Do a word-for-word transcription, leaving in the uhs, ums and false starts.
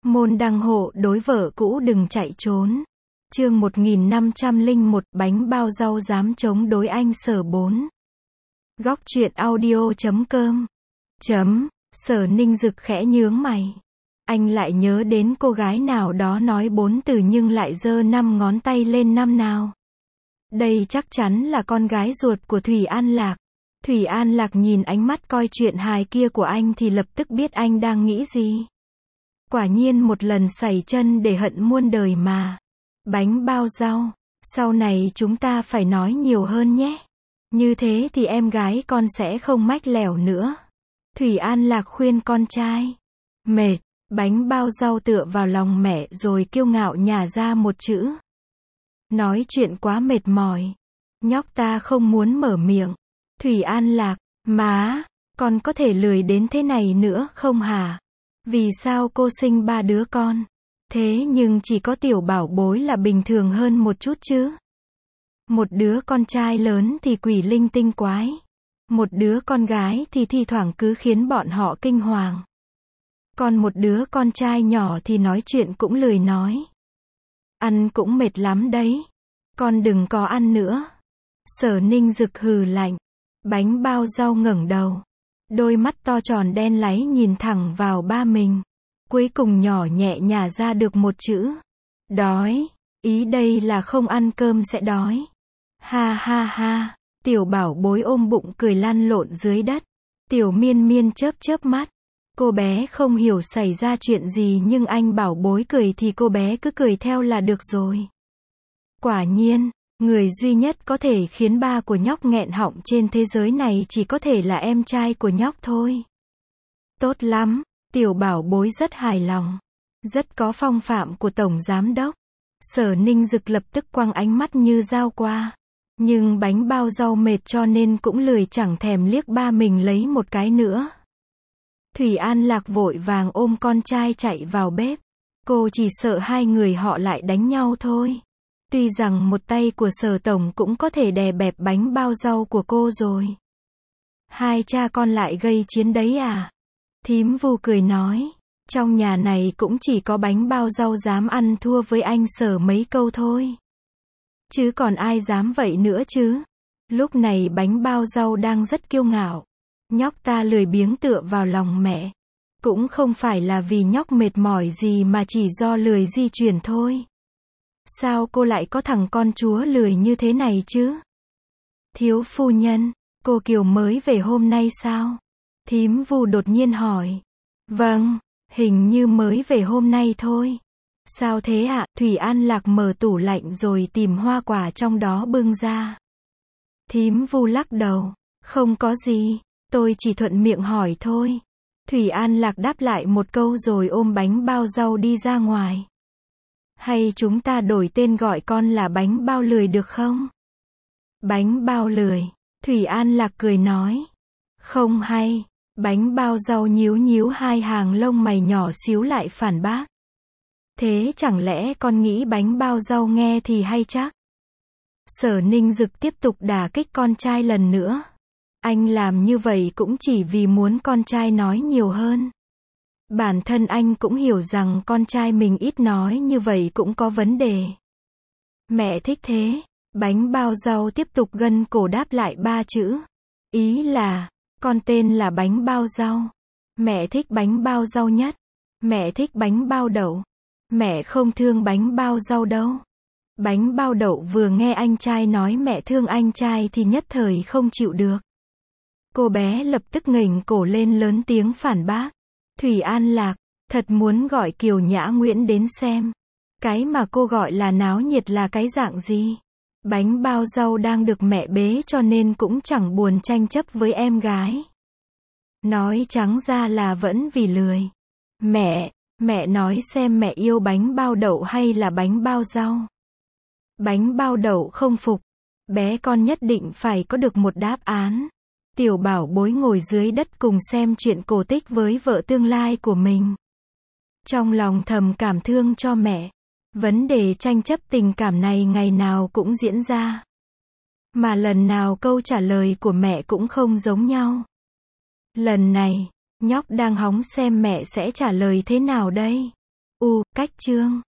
Môn đăng hộ đối vợ cũ đừng chạy trốn. Chương một nghìn năm trăm lẻ một, bánh bao rau dám chống đối anh Sở bốn. Góc truyện audio chấm com. Chấm, Sở Ninh Dực khẽ nhướng mày. Anh lại nhớ đến cô gái nào đó nói bốn từ nhưng lại giơ năm ngón tay lên năm nào. Đây chắc chắn là con gái ruột của Thủy An Lạc. Thủy An Lạc nhìn ánh mắt coi chuyện hài kia của anh thì lập tức biết anh đang nghĩ gì. Quả nhiên một lần sẩy chân để hận muôn đời mà. Bánh bao rau, sau này chúng ta phải nói nhiều hơn nhé. Như thế thì em gái con sẽ không mách lẻo nữa. Thủy An Lạc khuyên con trai. Mệt, bánh bao rau tựa vào lòng mẹ rồi kiêu ngạo nhả ra một chữ. Nói chuyện quá mệt mỏi. Nhóc ta không muốn mở miệng. Thủy An Lạc, má, con có thể lười đến thế này nữa không hả? Vì sao cô sinh ba đứa con? Thế nhưng chỉ có tiểu bảo bối là bình thường hơn một chút chứ. Một đứa con trai lớn thì quỷ linh tinh quái. Một đứa con gái thì thi thoảng cứ khiến bọn họ kinh hoàng. Còn một đứa con trai nhỏ thì nói chuyện cũng lười nói. Ăn cũng mệt lắm đấy. Con đừng có ăn nữa. Sở Ninh Dực hừ lạnh. Bánh bao rau ngẩng đầu. Đôi mắt to tròn đen láy nhìn thẳng vào ba mình. Cuối cùng nhỏ nhẹ nhả ra được một chữ. Đói. Ý đây là không ăn cơm sẽ đói. Ha ha ha. Tiểu bảo bối ôm bụng cười lăn lộn dưới đất. Tiểu miên miên chớp chớp mắt. Cô bé không hiểu xảy ra chuyện gì nhưng anh bảo bối cười thì cô bé cứ cười theo là được rồi. Quả nhiên, người duy nhất có thể khiến ba của nhóc nghẹn họng trên thế giới này chỉ có thể là em trai của nhóc thôi. Tốt lắm, tiểu bảo bối rất hài lòng. Rất có phong phạm của tổng giám đốc. Sở Ninh Dực lập tức quăng ánh mắt như dao qua. Nhưng bánh bao rau mệt cho nên cũng lười chẳng thèm liếc ba mình lấy một cái nữa. Thủy An Lạc vội vàng ôm con trai chạy vào bếp. Cô chỉ sợ hai người họ lại đánh nhau thôi. Tuy rằng một tay của Sở tổng cũng có thể đè bẹp bánh bao rau của cô rồi. Hai cha con lại gây chiến đấy à? Thím Vu cười nói. Trong nhà này cũng chỉ có bánh bao rau dám ăn thua với anh Sở mấy câu thôi. Chứ còn ai dám vậy nữa chứ? Lúc này bánh bao rau đang rất kiêu ngạo. Nhóc ta lười biếng tựa vào lòng mẹ. Cũng không phải là vì nhóc mệt mỏi gì mà chỉ do lười di chuyển thôi. Sao cô lại có thằng con chúa lười như thế này chứ? Thiếu phu nhân, cô Kiều mới về hôm nay sao? Thím Vu đột nhiên hỏi. Vâng, hình như mới về hôm nay thôi. Sao thế ạ? Thủy An Lạc mở tủ lạnh rồi tìm hoa quả trong đó bưng ra. Thím Vu lắc đầu. Không có gì, tôi chỉ thuận miệng hỏi thôi. Thủy An Lạc đáp lại một câu rồi ôm bánh bao rau đi ra ngoài. Hay chúng ta đổi tên gọi con là bánh bao lười được không? Bánh bao lười. Thủy An Lạc cười nói. Không hay. Bánh bao rau nhíu nhíu hai hàng lông mày nhỏ xíu lại phản bác. Thế chẳng lẽ con nghĩ bánh bao rau nghe thì hay chắc? Sở Ninh Dực tiếp tục đả kích con trai lần nữa. Anh làm như vậy cũng chỉ vì muốn con trai nói nhiều hơn. Bản thân anh cũng hiểu rằng con trai mình ít nói như vậy cũng có vấn đề. Mẹ thích thế. Bánh bao rau tiếp tục gân cổ đáp lại ba chữ. Ý là, con tên là bánh bao rau. Mẹ thích bánh bao rau nhất. Mẹ thích bánh bao đậu. Mẹ không thương bánh bao rau đâu. Bánh bao đậu vừa nghe anh trai nói mẹ thương anh trai thì nhất thời không chịu được. Cô bé lập tức nghềnh cổ lên lớn tiếng phản bác. Thủy An Lạc, thật muốn gọi Kiều Nhã Nguyễn đến xem. Cái mà cô gọi là náo nhiệt là cái dạng gì? Bánh bao rau đang được mẹ bế cho nên cũng chẳng buồn tranh chấp với em gái. Nói trắng ra là vẫn vì lười. Mẹ, mẹ nói xem mẹ yêu bánh bao đậu hay là bánh bao rau? Bánh bao đậu không phục. Bé con nhất định phải có được một đáp án. Tiểu bảo bối ngồi dưới đất cùng xem chuyện cổ tích với vợ tương lai của mình. Trong lòng thầm cảm thương cho mẹ. Vấn đề tranh chấp tình cảm này ngày nào cũng diễn ra. Mà lần nào câu trả lời của mẹ cũng không giống nhau. Lần này, nhóc đang hóng xem mẹ sẽ trả lời thế nào đây. U. Cách chương